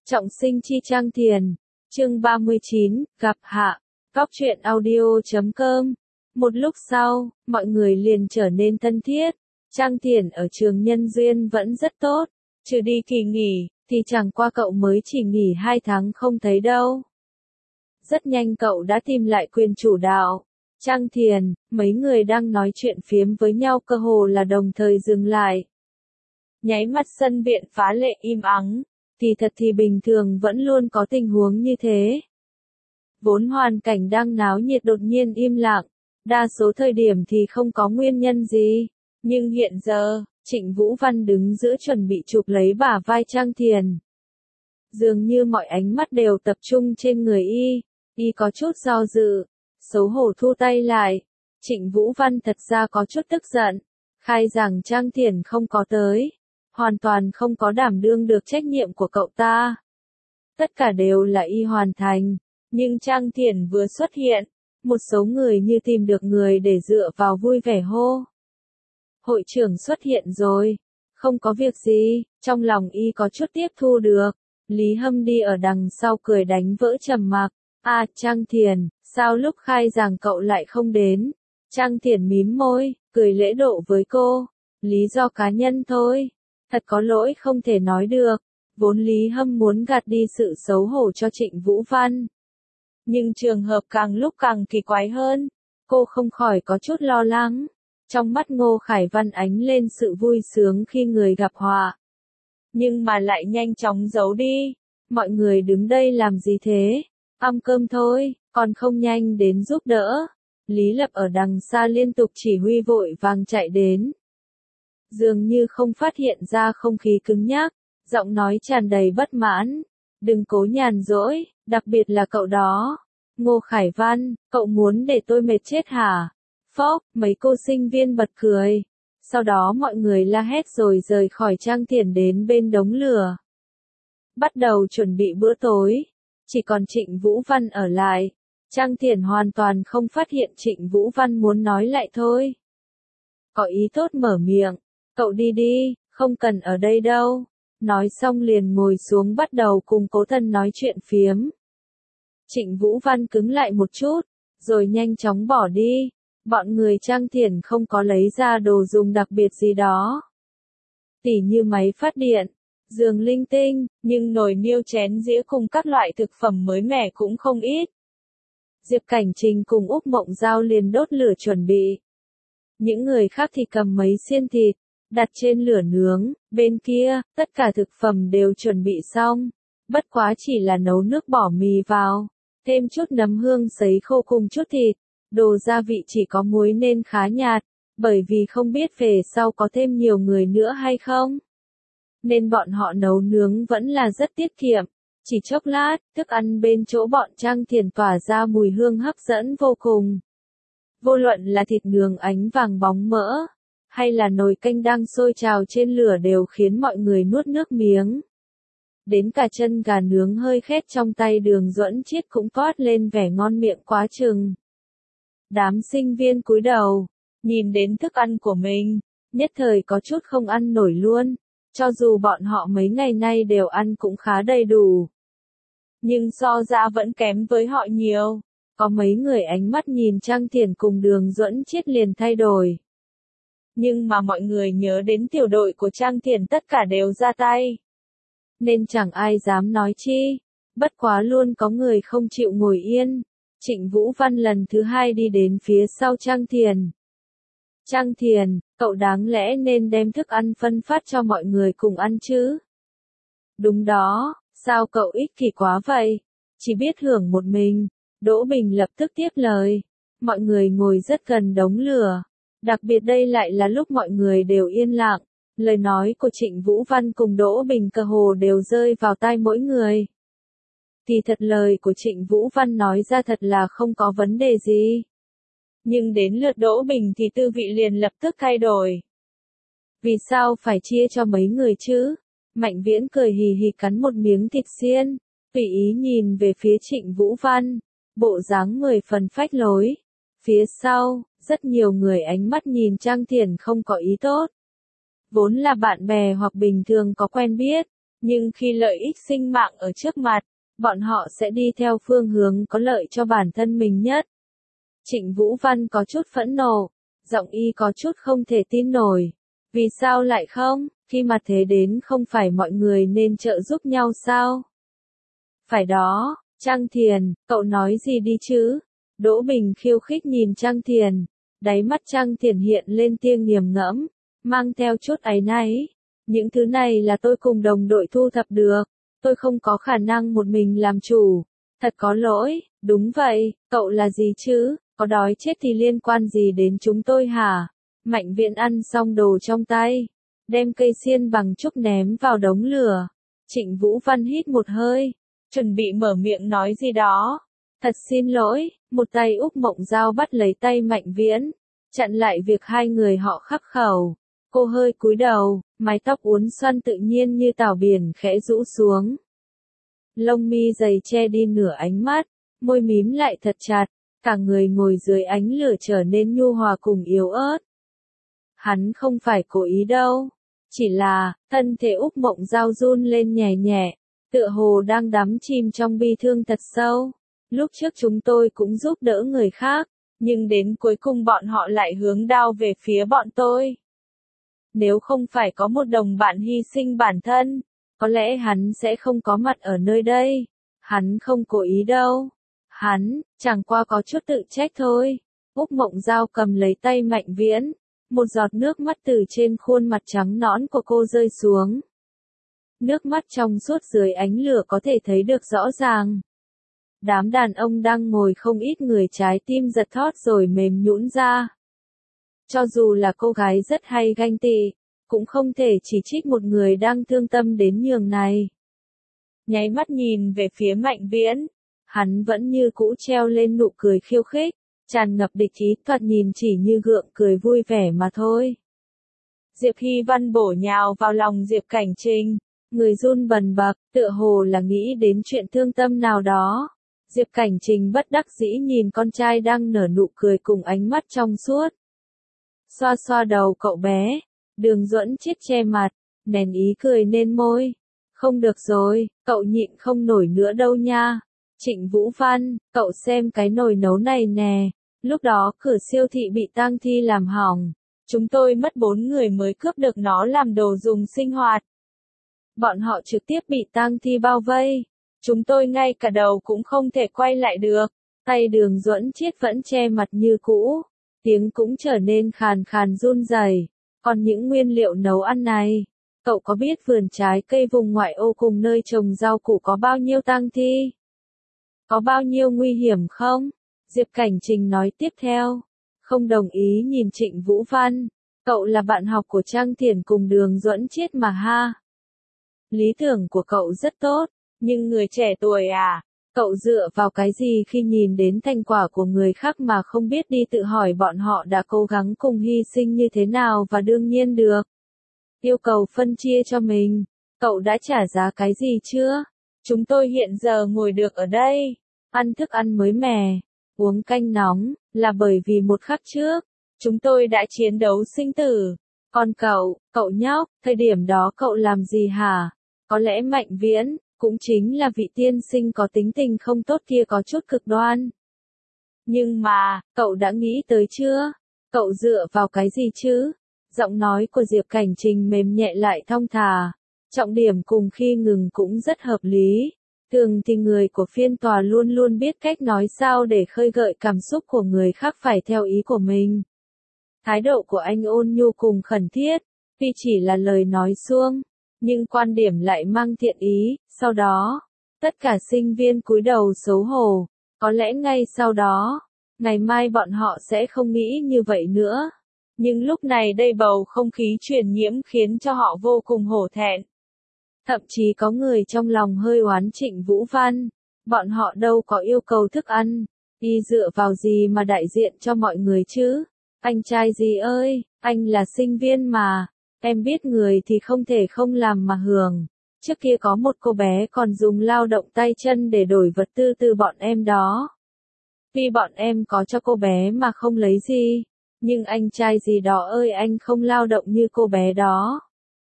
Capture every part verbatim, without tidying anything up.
Trọng sinh chi Trang Thiền, chương ba mươi chín, gặp hạ, góc truyện audio chấm com. Một lúc sau, mọi người liền trở nên thân thiết. Trang Thiền ở trường nhân duyên vẫn rất tốt, trừ đi kỳ nghỉ, thì chẳng qua cậu mới chỉ nghỉ hai tháng không thấy đâu. Rất nhanh cậu đã tìm lại quyền chủ đạo. Trang Thiền, mấy người đang nói chuyện phiếm với nhau cơ hồ là đồng thời dừng lại. Nháy mắt sân viện phá lệ im ắng. Thì thật thì bình thường vẫn luôn có tình huống như thế. Vốn hoàn cảnh đang náo nhiệt đột nhiên im lặng, đa số thời điểm thì không có nguyên nhân gì. Nhưng hiện giờ, Trịnh Vũ Văn đứng giữa chuẩn bị chụp lấy bả vai Trang Thiền. Dường như mọi ánh mắt đều tập trung trên người y, y có chút do dự, xấu hổ thu tay lại. Trịnh Vũ Văn thật ra có chút tức giận, khai rằng Trang Thiền không có tới. Hoàn toàn không có đảm đương được trách nhiệm của cậu ta. Tất cả đều là y hoàn thành, nhưng Trang Thiền vừa xuất hiện, một số người như tìm được người để dựa vào vui vẻ hô. Hội trưởng xuất hiện rồi, không có việc gì, trong lòng y có chút tiếp thu được. Lý Hâm đi ở đằng sau cười đánh vỡ trầm mặc. À, Trang Thiền, sao lúc khai giảng cậu lại không đến? Trang Thiền mím môi, cười lễ độ với cô. Lý do cá nhân thôi. Thật có lỗi không thể nói được, vốn Lý Hâm muốn gạt đi sự xấu hổ cho Trịnh Vũ Văn. Nhưng trường hợp càng lúc càng kỳ quái hơn, cô không khỏi có chút lo lắng. Trong mắt Ngô Khải Văn ánh lên sự vui sướng khi người gặp họa. Nhưng mà lại nhanh chóng giấu đi, mọi người đứng đây làm gì thế? Ăn cơm thôi, còn không nhanh đến giúp đỡ. Lý Lập ở đằng xa liên tục chỉ huy vội vàng chạy đến. Dường như không phát hiện ra không khí cứng nhắc, giọng nói tràn đầy bất mãn. Đừng cố nhàn rỗi, đặc biệt là cậu đó. Ngô Khải Văn, cậu muốn để tôi mệt chết hả? Phốc, mấy cô sinh viên bật cười. Sau đó mọi người la hét rồi rời khỏi Trang Thiền đến bên đống lửa. Bắt đầu chuẩn bị bữa tối. Chỉ còn Trịnh Vũ Văn ở lại. Trang Thiền hoàn toàn không phát hiện Trịnh Vũ Văn muốn nói lại thôi. Có ý tốt mở miệng. Cậu đi đi, không cần ở đây đâu. Nói xong liền ngồi xuống bắt đầu cùng Cố Thần nói chuyện phiếm. Trịnh Vũ Văn cứng lại một chút, rồi nhanh chóng bỏ đi. Bọn người Trang Thiền không có lấy ra đồ dùng đặc biệt gì đó. Tỉ như máy phát điện, giường linh tinh, nhưng nồi niêu chén dĩa cùng các loại thực phẩm mới mẻ cũng không ít. Diệp Cảnh Trình cùng Úc Mộng Giao liền đốt lửa chuẩn bị. Những người khác thì cầm mấy xiên thịt, đặt trên lửa nướng, bên kia, tất cả thực phẩm đều chuẩn bị xong. Bất quá chỉ là nấu nước bỏ mì vào, thêm chút nấm hương sấy khô cùng chút thịt. Đồ gia vị chỉ có muối nên khá nhạt, bởi vì không biết về sau có thêm nhiều người nữa hay không. Nên bọn họ nấu nướng vẫn là rất tiết kiệm. Chỉ chốc lát, thức ăn bên chỗ bọn Trang Thiền tỏa ra mùi hương hấp dẫn vô cùng. Vô luận là thịt nướng ánh vàng bóng mỡ, hay là nồi canh đang sôi trào trên lửa đều khiến mọi người nuốt nước miếng. Đến cả chân gà nướng hơi khét trong tay Đường Duẫn Chiết cũng toát lên vẻ ngon miệng quá chừng. Đám sinh viên cúi đầu, nhìn đến thức ăn của mình, nhất thời có chút không ăn nổi luôn, cho dù bọn họ mấy ngày nay đều ăn cũng khá đầy đủ. Nhưng so ra vẫn kém với họ nhiều, có mấy người ánh mắt nhìn Trang Thiền cùng Đường Duẫn Chiết liền thay đổi. Nhưng mà mọi người nhớ đến tiểu đội của Trang Thiền tất cả đều ra tay. Nên chẳng ai dám nói chi, bất quá luôn có người không chịu ngồi yên. Trịnh Vũ Văn lần thứ hai đi đến phía sau Trang Thiền. Trang Thiền, cậu đáng lẽ nên đem thức ăn phân phát cho mọi người cùng ăn chứ? Đúng đó, sao cậu ích kỷ quá vậy? Chỉ biết hưởng một mình. Đỗ Bình lập tức tiếp lời. Mọi người ngồi rất gần đống lửa. Đặc biệt đây lại là lúc mọi người đều yên lặng. Lời nói của Trịnh Vũ Văn cùng Đỗ Bình cơ hồ đều rơi vào tai mỗi người. Thì thật lời của Trịnh Vũ Văn nói ra thật là không có vấn đề gì. Nhưng đến lượt Đỗ Bình thì tư vị liền lập tức thay đổi. Vì sao phải chia cho mấy người chứ? Mạnh Viễn cười hì hì cắn một miếng thịt xiên, tùy ý nhìn về phía Trịnh Vũ Văn, bộ dáng mười phần phách lối. Phía sau, rất nhiều người ánh mắt nhìn Trang Thiền không có ý tốt. Vốn là bạn bè hoặc bình thường có quen biết, Nhưng khi lợi ích sinh mạng ở trước mặt, bọn họ sẽ đi theo phương hướng có lợi cho bản thân mình nhất. Trịnh Vũ Văn có chút phẫn nộ, giọng y có chút không thể tin nổi. Vì sao lại không, khi mà thế đến không phải mọi người nên trợ giúp nhau sao? Phải đó, Trang Thiền, cậu nói gì đi chứ? Đỗ Bình khiêu khích nhìn Trang Thiền, đáy mắt Trang Thiền hiện lên tia nghiền ngẫm, mang theo chút áy náy. Những thứ này là tôi cùng đồng đội thu thập được, tôi không có khả năng một mình làm chủ. Thật có lỗi, đúng vậy, cậu là gì chứ, có đói chết thì liên quan gì đến chúng tôi hả? Mạnh Viễn ăn xong đồ trong tay, đem cây xiên bằng trúc ném vào đống lửa. Trịnh Vũ Văn hít một hơi, chuẩn bị mở miệng nói gì đó. Thật xin lỗi, một tay Úc Mộng Giao bắt lấy tay Mạnh Viễn, chặn lại việc hai người họ khắc khẩu. Cô hơi cúi đầu, mái tóc uốn xoăn tự nhiên như tảo biển khẽ rũ xuống. Lông mi dày che đi nửa ánh mắt, môi mím lại thật chặt, cả người ngồi dưới ánh lửa trở nên nhu hòa cùng yếu ớt. Hắn không phải cố ý đâu, chỉ là, thân thể Úc Mộng Giao run lên nhẹ nhẹ, tựa hồ đang đắm chìm trong bi thương thật sâu. Lúc trước chúng tôi cũng giúp đỡ người khác, nhưng đến cuối cùng bọn họ lại hướng đao về phía bọn tôi. Nếu không phải có một đồng bạn hy sinh bản thân, có lẽ hắn sẽ không có mặt ở nơi đây. Hắn không cố ý đâu. Hắn, chẳng qua có chút tự trách thôi. Úc Mộng Giao cầm lấy tay Mạnh Viễn. Một giọt nước mắt từ trên khuôn mặt trắng nõn của cô rơi xuống. Nước mắt trong suốt dưới ánh lửa có thể thấy được rõ ràng. Đám đàn ông đang ngồi không ít người trái tim giật thót rồi mềm nhũn ra. Cho dù là cô gái rất hay ganh tị, cũng không thể chỉ trích một người đang thương tâm đến nhường này. Nháy mắt nhìn về phía Mạnh Viễn, hắn vẫn như cũ treo lên nụ cười khiêu khích, tràn ngập địch ý, thoạt nhìn chỉ như gượng cười vui vẻ mà thôi. Diệp Hy Văn bổ nhào vào lòng Diệp Cảnh Trình, người run bần bật, tựa hồ là nghĩ đến chuyện thương tâm nào đó. Diệp Cảnh Trình bất đắc dĩ nhìn con trai đang nở nụ cười cùng ánh mắt trong suốt. Xoa xoa đầu cậu bé, Đường Duẫn Chiết che mặt, nén ý cười lên môi. Không được rồi, cậu nhịn không nổi nữa đâu nha. Trịnh Vũ Văn, cậu xem cái nồi nấu này nè. Lúc đó cửa siêu thị bị tang thi làm hỏng. Chúng tôi mất bốn người mới cướp được nó làm đồ dùng sinh hoạt. Bọn họ trực tiếp bị tang thi bao vây. Chúng tôi ngay cả đầu cũng không thể quay lại được. Tay Đường Duẫn Chiết vẫn che mặt như cũ. Tiếng cũng trở nên khàn khàn run rẩy. Còn những nguyên liệu nấu ăn này, cậu có biết vườn trái cây vùng ngoại ô cùng nơi trồng rau củ có bao nhiêu tang thi? Có bao nhiêu nguy hiểm không? Diệp Cảnh Trình nói tiếp theo. Không đồng ý nhìn Trịnh Vũ Văn. Cậu là bạn học của Trang Thiển cùng Đường Duẫn Chiết mà ha. Lý tưởng của cậu rất tốt, nhưng người trẻ tuổi à, cậu dựa vào cái gì khi nhìn đến thành quả của người khác mà không biết đi tự hỏi bọn họ đã cố gắng cùng hy sinh như thế nào và đương nhiên được. Yêu cầu phân chia cho mình, cậu đã trả giá cái gì chưa? Chúng tôi hiện giờ ngồi được ở đây, ăn thức ăn mới mẻ, uống canh nóng, là bởi vì một khắc trước, chúng tôi đã chiến đấu sinh tử. Còn cậu, cậu nhóc, thời điểm đó cậu làm gì hả? Có lẽ Mạnh Viễn, cũng chính là vị tiên sinh có tính tình không tốt kia có chút cực đoan. Nhưng mà, cậu đã nghĩ tới chưa? Cậu dựa vào cái gì chứ? Giọng nói của Diệp Cảnh Trình mềm nhẹ lại thong thả. Trọng điểm cùng khi ngừng cũng rất hợp lý. Thường thì người của phiên tòa luôn luôn biết cách nói sao để khơi gợi cảm xúc của người khác phải theo ý của mình. Thái độ của anh ôn nhu cùng khẩn thiết, tuy chỉ là lời nói suông, nhưng quan điểm lại mang thiện ý. Sau đó, tất cả sinh viên cúi đầu xấu hổ, có lẽ ngay sau đó, ngày mai bọn họ sẽ không nghĩ như vậy nữa. Nhưng lúc này đây bầu không khí truyền nhiễm khiến cho họ vô cùng hổ thẹn. Thậm chí có người trong lòng hơi oán Trịnh Vũ Văn, bọn họ đâu có yêu cầu thức ăn, y dựa vào gì mà đại diện cho mọi người chứ? Anh trai gì ơi, anh là sinh viên mà, em biết người thì không thể không làm mà hưởng. Trước kia có một cô bé còn dùng lao động tay chân để đổi vật tư từ bọn em đó. Vì bọn em có cho cô bé mà không lấy gì, nhưng anh trai gì đó ơi anh không lao động như cô bé đó.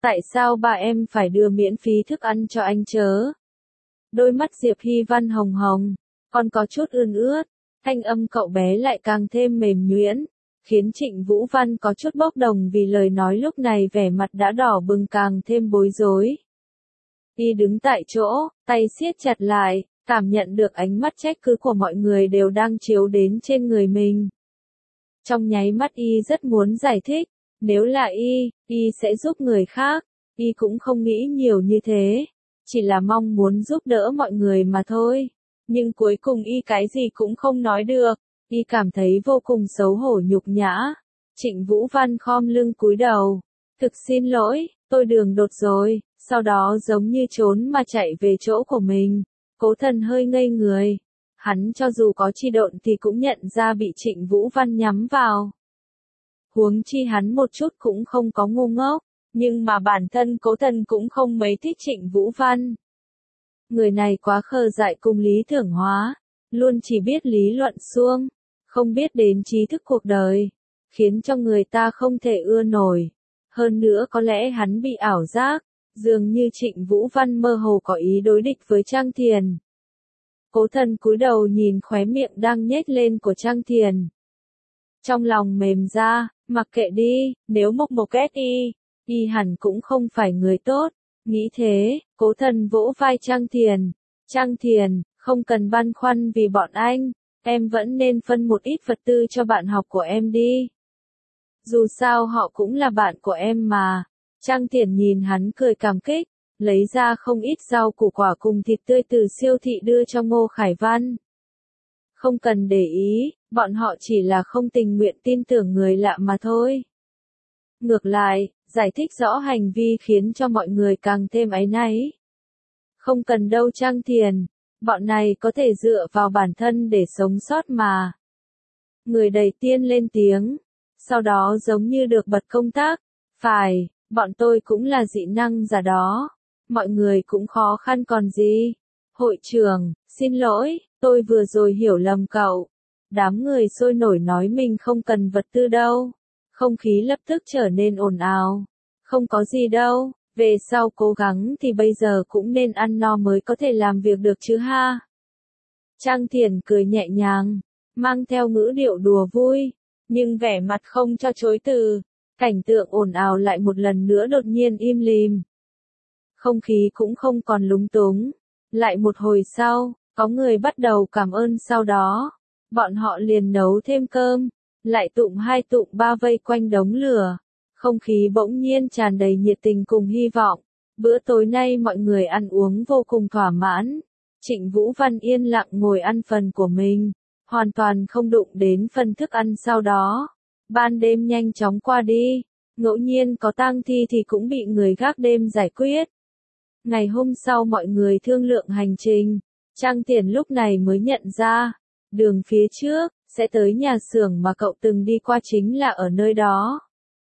Tại sao bà em phải đưa miễn phí thức ăn cho anh chớ? Đôi mắt Diệp Hy Văn hồng hồng, còn có chút ươn ướt, thanh âm cậu bé lại càng thêm mềm nhuyễn, khiến Trịnh Vũ Văn có chút bốc đồng vì lời nói lúc này vẻ mặt đã đỏ bừng càng thêm bối rối. Y đứng tại chỗ, tay siết chặt lại, cảm nhận được ánh mắt trách cứ của mọi người đều đang chiếu đến trên người mình. Trong nháy mắt Y rất muốn giải thích, nếu là Y, Y sẽ giúp người khác, Y cũng không nghĩ nhiều như thế, chỉ là mong muốn giúp đỡ mọi người mà thôi. Nhưng cuối cùng Y cái gì cũng không nói được, Y cảm thấy vô cùng xấu hổ nhục nhã. Trịnh Vũ Văn khom lưng cúi đầu, thực xin lỗi, tôi đường đột rồi, sau đó giống như trốn mà chạy về chỗ của mình. Cố Thần hơi ngây người, hắn cho dù có chi độn thì cũng nhận ra bị Trịnh Vũ Văn nhắm vào. Huống chi hắn một chút cũng không có ngu ngốc, nhưng mà bản thân Cố Thần cũng không mấy thích Trịnh Vũ Văn. Người này quá khờ dại cùng lý tưởng hóa, luôn chỉ biết lý luận suông, không biết đến trí thức cuộc đời, khiến cho người ta không thể ưa nổi. Hơn nữa có lẽ hắn bị ảo giác, dường như Trịnh Vũ Văn mơ hồ có ý đối địch với Trang Thiền. Cố Thần cúi đầu nhìn khóe miệng đang nhếch lên của Trang Thiền. Trong lòng mềm ra, mặc kệ đi, nếu Mộc Mộc ghét y, y hẳn cũng không phải người tốt. Nghĩ thế, Cố Thần vỗ vai Trang Thiền. Trang Thiền, không cần băn khoăn vì bọn anh, em vẫn nên phân một ít vật tư cho bạn học của em đi. Dù sao họ cũng là bạn của em mà. Trang Thiền nhìn hắn cười cảm kích, lấy ra không ít rau củ quả cùng thịt tươi từ siêu thị đưa cho Ngô Khải Văn. Không cần để ý, bọn họ chỉ là không tình nguyện tin tưởng người lạ mà thôi. Ngược lại, giải thích rõ hành vi khiến cho mọi người càng thêm áy náy. Không cần đâu Trang Thiền, bọn này có thể dựa vào bản thân để sống sót mà. Người đầy tiên lên tiếng, sau đó giống như được bật công tác, phải, bọn tôi cũng là dị năng giả đó, mọi người cũng khó khăn còn gì. Hội trưởng, xin lỗi, tôi vừa rồi hiểu lầm cậu. Đám người sôi nổi nói mình không cần vật tư đâu. Không khí lập tức trở nên ồn ào. Không có gì đâu, về sau cố gắng thì bây giờ cũng nên ăn no mới có thể làm việc được chứ ha. Trang Thiền cười nhẹ nhàng, mang theo ngữ điệu đùa vui, nhưng vẻ mặt không cho chối từ. Cảnh tượng ồn ào lại một lần nữa đột nhiên im lìm. Không khí cũng không còn lúng túng. Lại một hồi sau, có người bắt đầu cảm ơn sau đó. Bọn họ liền nấu thêm cơm, lại tụm hai tụm ba vây quanh đống lửa. Không khí bỗng nhiên tràn đầy nhiệt tình cùng hy vọng. Bữa tối nay mọi người ăn uống vô cùng thỏa mãn. Trịnh Vũ Văn yên lặng ngồi ăn phần của mình, hoàn toàn không đụng đến phần thức ăn sau đó. Ban đêm nhanh chóng qua đi, ngẫu nhiên có tang thi thì cũng bị người gác đêm giải quyết. Ngày hôm sau mọi người thương lượng hành trình, Trang Thiền lúc này mới nhận ra, đường phía trước, sẽ tới nhà xưởng mà cậu từng đi qua chính là ở nơi đó.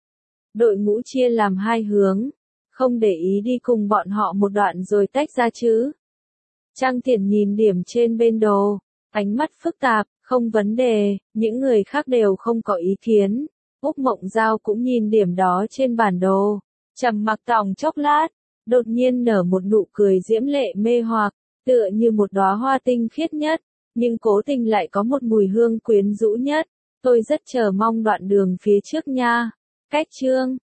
Đội ngũ chia làm hai hướng, không để ý đi cùng bọn họ một đoạn rồi tách ra chứ. Trang Thiền nhìn điểm trên bên đồ, ánh mắt phức tạp, không vấn đề, những người khác đều không có ý kiến. Úc Mộng Giao cũng nhìn điểm đó trên bản đồ, trầm mặc tòng chốc lát, đột nhiên nở một nụ cười diễm lệ mê hoặc, tựa như một đóa hoa tinh khiết nhất, nhưng cố tình lại có một mùi hương quyến rũ nhất. Tôi rất chờ mong đoạn đường phía trước nha. Cách chương